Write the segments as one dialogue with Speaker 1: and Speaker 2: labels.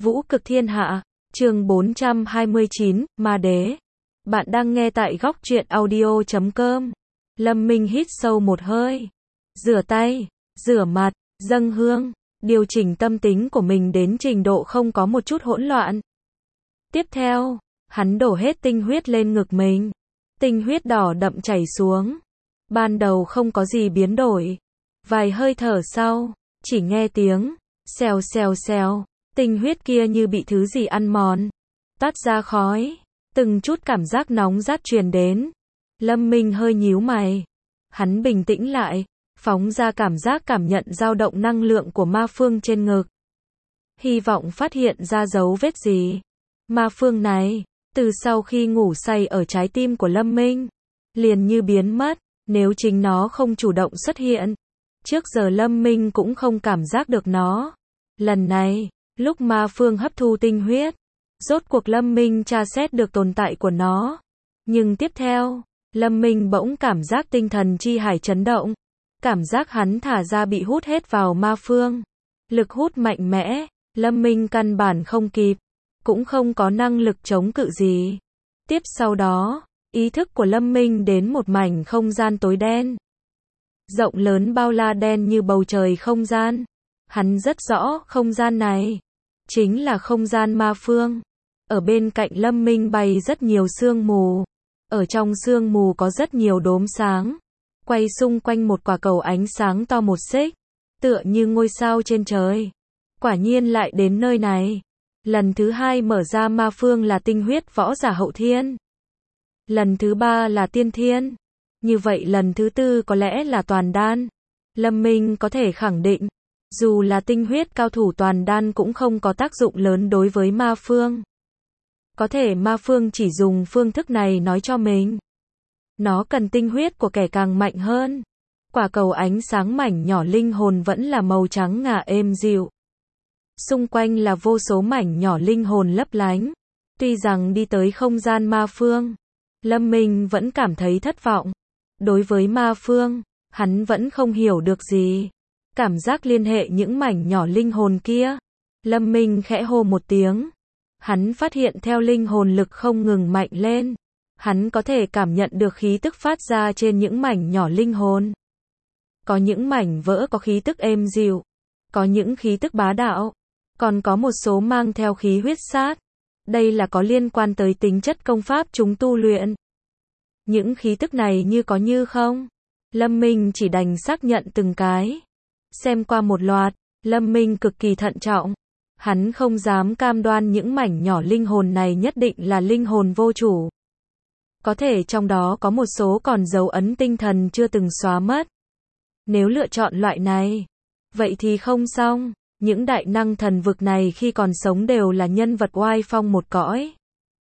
Speaker 1: Vũ cực thiên hạ, chương 429, Ma đế. Bạn đang nghe tại góc truyện audio.com. Lâm Minh hít sâu một hơi. Rửa tay, rửa mặt, dâng hương, điều chỉnh tâm tính của mình đến trình độ không có một chút hỗn loạn. Tiếp theo, hắn đổ hết tinh huyết lên ngực mình. Tinh huyết đỏ đậm chảy xuống. Ban đầu không có gì biến đổi. Vài hơi thở sau, chỉ nghe tiếng xèo xèo xèo, tinh huyết kia như bị thứ gì ăn mòn, toát ra khói, từng chút cảm giác nóng rát truyền đến. Lâm Minh hơi nhíu mày. Hắn bình tĩnh lại, phóng ra cảm giác cảm nhận dao động năng lượng của ma phương trên ngực. Hy vọng phát hiện ra dấu vết gì. Ma phương này, từ sau khi ngủ say ở trái tim của Lâm Minh, liền như biến mất, nếu chính nó không chủ động xuất hiện. Trước giờ Lâm Minh cũng không cảm giác được nó. Lần này, lúc ma phương hấp thu tinh huyết, rốt cuộc Lâm Minh tra xét được tồn tại của nó. Nhưng tiếp theo, Lâm Minh bỗng cảm giác tinh thần chi hải chấn động. Cảm giác hắn thả ra bị hút hết vào ma phương. Lực hút mạnh mẽ, Lâm Minh căn bản không kịp, cũng không có năng lực chống cự gì. Tiếp sau đó, ý thức của Lâm Minh đến một mảnh không gian tối đen. Rộng lớn bao la đen như bầu trời không gian. Hắn rất rõ không gian này chính là không gian ma phương. Ở bên cạnh Lâm Minh bay rất nhiều sương mù. Ở trong sương mù có rất nhiều đốm sáng, quay xung quanh một quả cầu ánh sáng to một xích, tựa như ngôi sao trên trời. Quả nhiên lại đến nơi này. Lần thứ hai mở ra ma phương là tinh huyết võ giả hậu thiên. Lần thứ ba là tiên thiên. Như vậy lần thứ tư có lẽ là toàn đan. Lâm Minh có thể khẳng định, dù là tinh huyết cao thủ toàn đan cũng không có tác dụng lớn đối với ma phương. Có thể ma phương chỉ dùng phương thức này nói cho mình. Nó cần tinh huyết của kẻ càng mạnh hơn. Quả cầu ánh sáng mảnh nhỏ linh hồn vẫn là màu trắng ngà êm dịu. Xung quanh là vô số mảnh nhỏ linh hồn lấp lánh. Tuy rằng đi tới không gian ma phương, Lâm Minh vẫn cảm thấy thất vọng. Đối với ma phương, hắn vẫn không hiểu được gì. Cảm giác liên hệ những mảnh nhỏ linh hồn kia. Lâm Minh khẽ hô một tiếng. Hắn phát hiện theo linh hồn lực không ngừng mạnh lên. Hắn có thể cảm nhận được khí tức phát ra trên những mảnh nhỏ linh hồn. Có những mảnh vỡ có khí tức êm dịu. Có những khí tức bá đạo. Còn có một số mang theo khí huyết sát. Đây là có liên quan tới tính chất công pháp chúng tu luyện. Những khí tức này như có như không. Lâm Minh chỉ đành xác nhận từng cái. Xem qua một loạt, Lâm Minh cực kỳ thận trọng. Hắn không dám cam đoan những mảnh nhỏ linh hồn này nhất định là linh hồn vô chủ. Có thể trong đó có một số còn dấu ấn tinh thần chưa từng xóa mất. Nếu lựa chọn loại này, vậy thì không xong. Những đại năng thần vực này khi còn sống đều là nhân vật oai phong một cõi.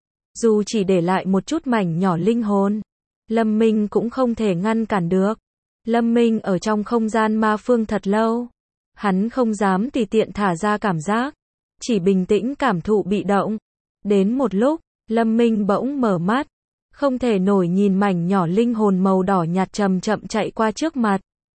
Speaker 1: Dù chỉ để lại một chút mảnh nhỏ linh hồn, Lâm Minh cũng không thể ngăn cản được. Lâm Minh ở trong không gian ma phương thật lâu. Hắn không dám tùy tiện thả ra cảm giác. Chỉ bình tĩnh cảm thụ bị động. Đến một lúc, Lâm Minh bỗng mở mắt. Không thể nổi nhìn mảnh nhỏ linh hồn màu đỏ nhạt chậm chậm chạy qua trước mặt.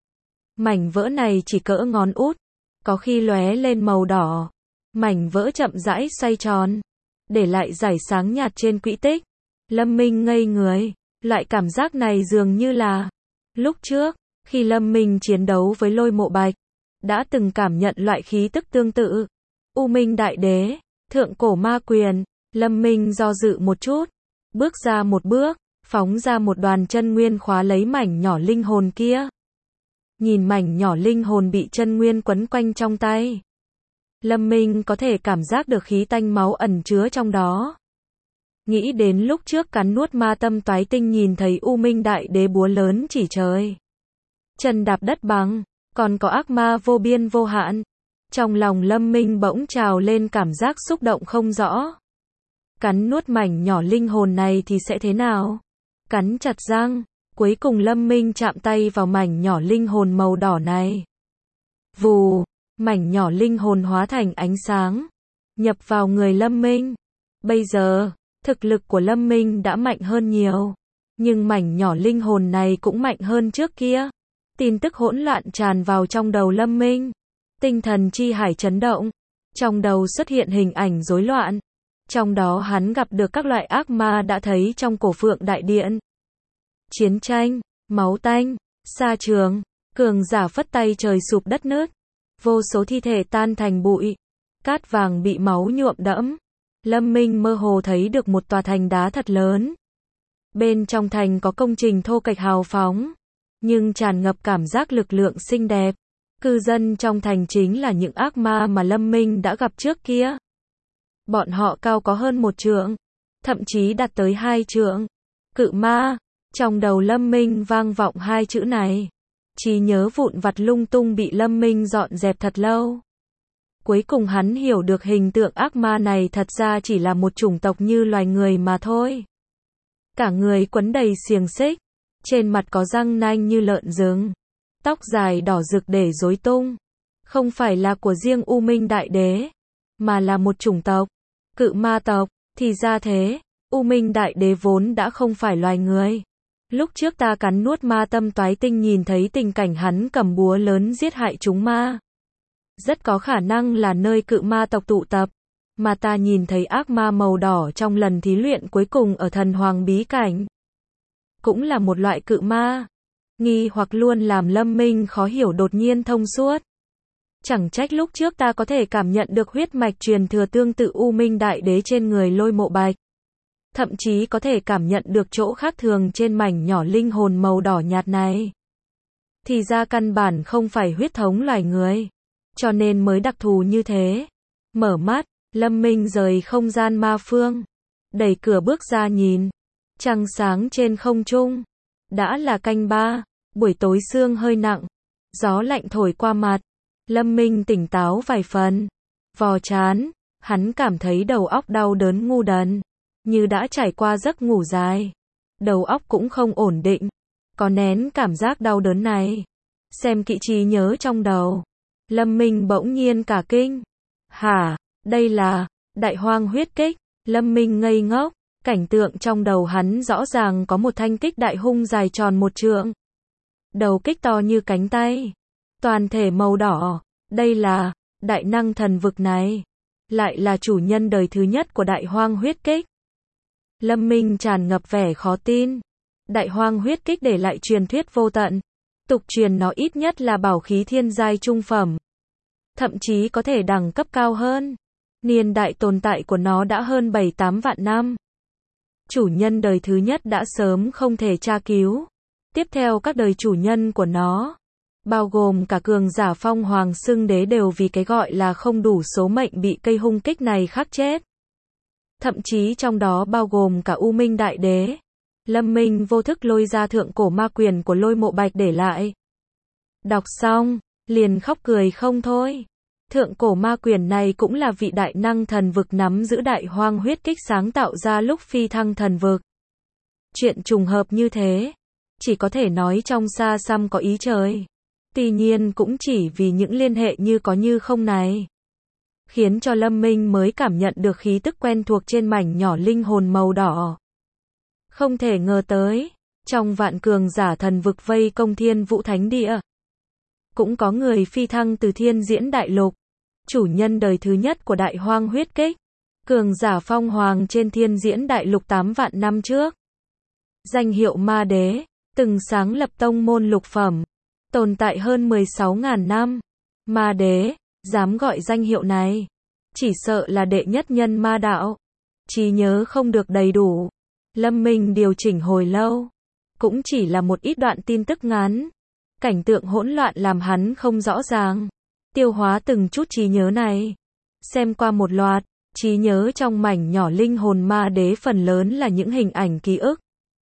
Speaker 1: Mảnh vỡ này chỉ cỡ ngón út. Có khi lóe lên màu đỏ. Mảnh vỡ chậm rãi xoay tròn. Để lại dải sáng nhạt trên quỹ tích. Lâm Minh ngây người. Loại cảm giác này dường như là lúc trước, khi Lâm Minh chiến đấu với Lôi Mộ Bạch, đã từng cảm nhận loại khí tức tương tự. U Minh Đại Đế, Thượng Cổ Ma Quyền. Lâm Minh do dự một chút, bước ra một bước, phóng ra một đoàn chân nguyên khóa lấy mảnh nhỏ linh hồn kia. Nhìn mảnh nhỏ linh hồn bị chân nguyên quấn quanh trong tay, Lâm Minh có thể cảm giác được khí tanh máu ẩn chứa trong đó. Nghĩ đến lúc trước cắn nuốt ma tâm toái tinh nhìn thấy U Minh Đại Đế búa lớn chỉ trời, chân đạp đất bằng, còn có ác ma vô biên vô hạn. Trong lòng Lâm Minh bỗng trào lên cảm giác xúc động không rõ. Cắn nuốt mảnh nhỏ linh hồn này thì sẽ thế nào? Cắn chặt răng, cuối cùng Lâm Minh chạm tay vào mảnh nhỏ linh hồn màu đỏ này. Vù, mảnh nhỏ linh hồn hóa thành ánh sáng, nhập vào người Lâm Minh. Bây giờ, thực lực của Lâm Minh đã mạnh hơn nhiều, nhưng mảnh nhỏ linh hồn này cũng mạnh hơn trước kia. Tin tức hỗn loạn tràn vào trong đầu Lâm Minh. Tinh thần chi hải chấn động. Trong đầu xuất hiện hình ảnh rối loạn. Trong đó hắn gặp được các loại ác ma đã thấy trong cổ Phượng Đại Điện. Chiến tranh, máu tanh, sa trường, cường giả phất tay trời sụp đất nứt. Vô số thi thể tan thành bụi. Cát vàng bị máu nhuộm đẫm. Lâm Minh mơ hồ thấy được một tòa thành đá thật lớn. Bên trong thành có công trình thô kệch hào phóng, nhưng tràn ngập cảm giác lực lượng xinh đẹp. Cư dân trong thành chính là những ác ma mà Lâm Minh đã gặp trước kia. Bọn họ cao có hơn 1 trượng, thậm chí đạt tới 2 trượng. Cự ma, trong đầu Lâm Minh vang vọng 2 chữ này. Trí nhớ vụn vặt lung tung bị Lâm Minh dọn dẹp thật lâu. Cuối cùng hắn hiểu được hình tượng ác ma này thật ra chỉ là một chủng tộc như loài người mà thôi. Cả người quấn đầy xiềng xích, trên mặt có răng nanh như lợn rừng, tóc dài đỏ rực để rối tung. Không phải là của riêng U Minh Đại Đế, mà là một chủng tộc, cự ma tộc. Thì ra thế, U Minh Đại Đế vốn đã không phải loài người. Lúc trước ta cắn nuốt ma tâm toái tinh nhìn thấy tình cảnh hắn cầm búa lớn giết hại chúng ma. Rất có khả năng là nơi cự ma tộc tụ tập, mà ta nhìn thấy ác ma màu đỏ trong lần thí luyện cuối cùng ở Thần Hoàng bí cảnh. Cũng là một loại cự ma. Nghi hoặc luôn làm Lâm Minh khó hiểu đột nhiên thông suốt. Chẳng trách lúc trước ta có thể cảm nhận được huyết mạch truyền thừa tương tự U Minh Đại Đế trên người Lôi Mộ Bạch. Thậm chí có thể cảm nhận được chỗ khác thường trên mảnh nhỏ linh hồn màu đỏ nhạt này. Thì ra căn bản không phải huyết thống loài người, cho nên mới đặc thù như thế. Mở mắt, Lâm Minh rời không gian ma phương, đẩy cửa bước ra nhìn. Trăng sáng trên không trung. Đã là canh 3, buổi tối sương hơi nặng, gió lạnh thổi qua mặt. Lâm Minh tỉnh táo vài phần. Vò chán, hắn cảm thấy đầu óc đau đớn ngu đần, như đã trải qua giấc ngủ dài. Đầu óc cũng không ổn định, có nén cảm giác đau đớn này. Xem kỹ trí nhớ trong đầu, Lâm Minh bỗng nhiên cả kinh. Hả, đây là Đại Hoang huyết kích. Lâm Minh ngây ngốc, cảnh tượng trong đầu hắn rõ ràng có một thanh kích đại hung dài tròn 1 trượng. Đầu kích to như cánh tay, toàn thể màu đỏ. Đây là đại năng thần vực này, lại là chủ nhân đời thứ nhất của Đại Hoang huyết kích. Lâm Minh tràn ngập vẻ khó tin. Đại Hoang huyết kích để lại truyền thuyết vô tận, tục truyền nó ít nhất là bảo khí thiên giai trung phẩm, thậm chí có thể đẳng cấp cao hơn. Niên đại tồn tại của nó đã hơn 7-8 vạn năm. Chủ nhân đời thứ nhất đã sớm không thể tra cứu. Tiếp theo các đời chủ nhân của nó, bao gồm cả cường giả Phong Hoàng xưng đế, đều vì cái gọi là không đủ số mệnh bị cây hung kích này khắc chết. Thậm chí trong đó bao gồm cả U Minh Đại Đế. Lâm Minh vô thức lôi ra thượng cổ ma quyền của Lôi Mộ Bạch để lại. Đọc xong, liền khóc cười không thôi. Thượng cổ ma quyền này cũng là vị đại năng thần vực nắm giữ Đại Hoang huyết kích sáng tạo ra lúc phi thăng thần vực. Chuyện trùng hợp như thế, chỉ có thể nói trong xa xăm có ý trời. Tuy nhiên cũng chỉ vì những liên hệ như có như không này, khiến cho Lâm Minh mới cảm nhận được khí tức quen thuộc trên mảnh nhỏ linh hồn màu đỏ. Không thể ngờ tới, trong vạn cường giả thần vực vây công Thiên Vũ Thánh Địa, cũng có người phi thăng từ Thiên Diễn Đại Lục, chủ nhân đời thứ nhất của Đại Hoang huyết kích, cường giả Phong Hoàng trên Thiên Diễn Đại Lục 8 vạn năm trước. Danh hiệu Ma Đế, từng sáng lập tông môn lục phẩm, tồn tại hơn 16.000 năm. Ma Đế, dám gọi danh hiệu này, chỉ sợ là đệ nhất nhân ma đạo. Trí nhớ không được đầy đủ, Lâm Minh điều chỉnh hồi lâu, cũng chỉ là một ít đoạn tin tức ngắn. Cảnh tượng hỗn loạn làm hắn không rõ ràng tiêu hóa từng chút trí nhớ này. Xem qua một loạt, trí nhớ trong mảnh nhỏ linh hồn Ma Đế phần lớn là những hình ảnh ký ức,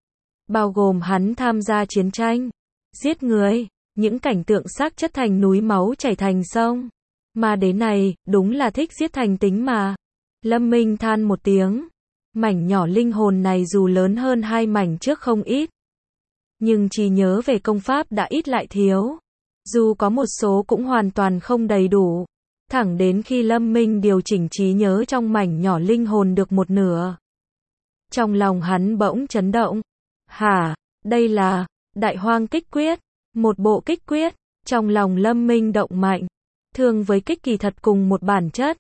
Speaker 1: bao gồm hắn tham gia chiến tranh, giết người, những cảnh tượng xác chất thành núi, máu chảy thành sông. Ma Đế này, đúng là thích giết thành tính mà. Lâm Minh than một tiếng. Mảnh nhỏ linh hồn này dù lớn hơn 2 mảnh trước không ít, nhưng trí nhớ về công pháp đã ít lại thiếu. Dù có một số cũng hoàn toàn không đầy đủ. Thẳng đến khi Lâm Minh điều chỉnh trí nhớ trong mảnh nhỏ linh hồn được một nửa, trong lòng hắn bỗng chấn động. Hả, đây là Đại Hoang kích quyết, một bộ kích quyết. Trong lòng Lâm Minh động mạnh. Thương với kích kỳ thật cùng một bản chất,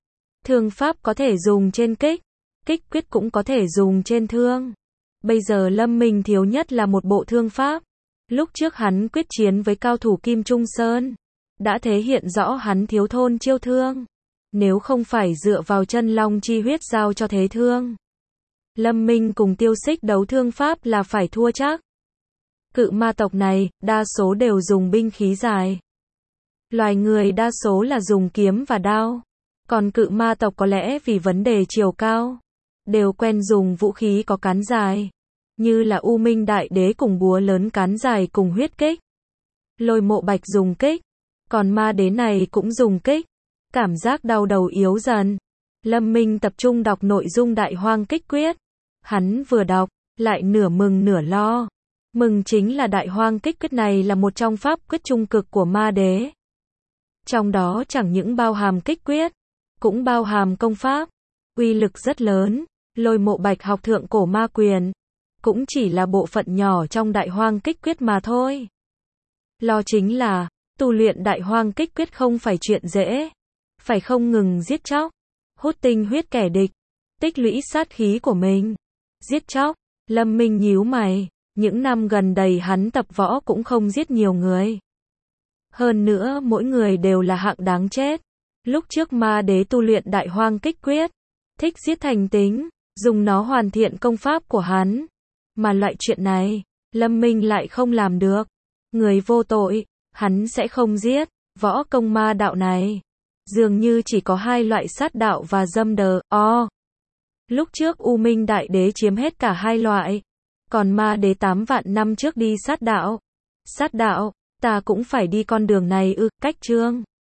Speaker 1: Thương pháp có thể dùng trên kích, kích quyết cũng có thể dùng trên thương. Bây giờ Lâm Minh thiếu nhất là một bộ thương pháp. Lúc trước hắn quyết chiến với cao thủ Kim Trung Sơn, đã thể hiện rõ hắn thiếu thôn chiêu thương. Nếu không phải dựa vào chân long chi huyết giao cho thế thương, Lâm Minh cùng Tiêu Xích đấu thương pháp là phải thua chắc. Cự ma tộc này, đa số đều dùng binh khí dài. Loài người đa số là dùng kiếm và đao. Còn cự ma tộc có lẽ vì vấn đề chiều cao, đều quen dùng vũ khí có cán dài. Như là U Minh Đại Đế cùng búa lớn cán dài cùng huyết kích. Lôi Mộ Bạch dùng kích. Còn ma đế này cũng dùng kích. Cảm giác đau đầu yếu dần. Lâm Minh tập trung đọc nội dung Đại Hoang Kích Quyết. Hắn vừa đọc, lại nửa mừng nửa lo. Mừng chính là Đại Hoang Kích Quyết này là một trong pháp quyết trung cực của ma đế. Trong đó chẳng những bao hàm kích quyết, cũng bao hàm công pháp, uy lực rất lớn. Lôi Mộ Bạch học thượng cổ ma quyền, cũng chỉ là bộ phận nhỏ trong Đại Hoang Kích Quyết mà thôi. Lo chính là, tu luyện Đại Hoang Kích Quyết không phải chuyện dễ, phải không ngừng giết chóc, hút tinh huyết kẻ địch, tích lũy sát khí của mình. Giết chóc, Lâm Minh nhíu mày, những năm gần đây hắn tập võ cũng không giết nhiều người. Hơn nữa mỗi người đều là hạng đáng chết. Lúc trước ma đế tu luyện Đại Hoang Kích Quyết, thích giết thành tính, dùng nó hoàn thiện công pháp của hắn. Mà loại chuyện này, Lâm Minh lại không làm được. Người vô tội, hắn sẽ không giết. Võ công ma đạo này, dường như chỉ có hai loại sát đạo và dâm đờ, Lúc trước U Minh Đại Đế chiếm hết cả hai loại. Còn ma đế 8 vạn năm trước đi sát đạo. Sát đạo, ta cũng phải đi con đường này ư, cách chương.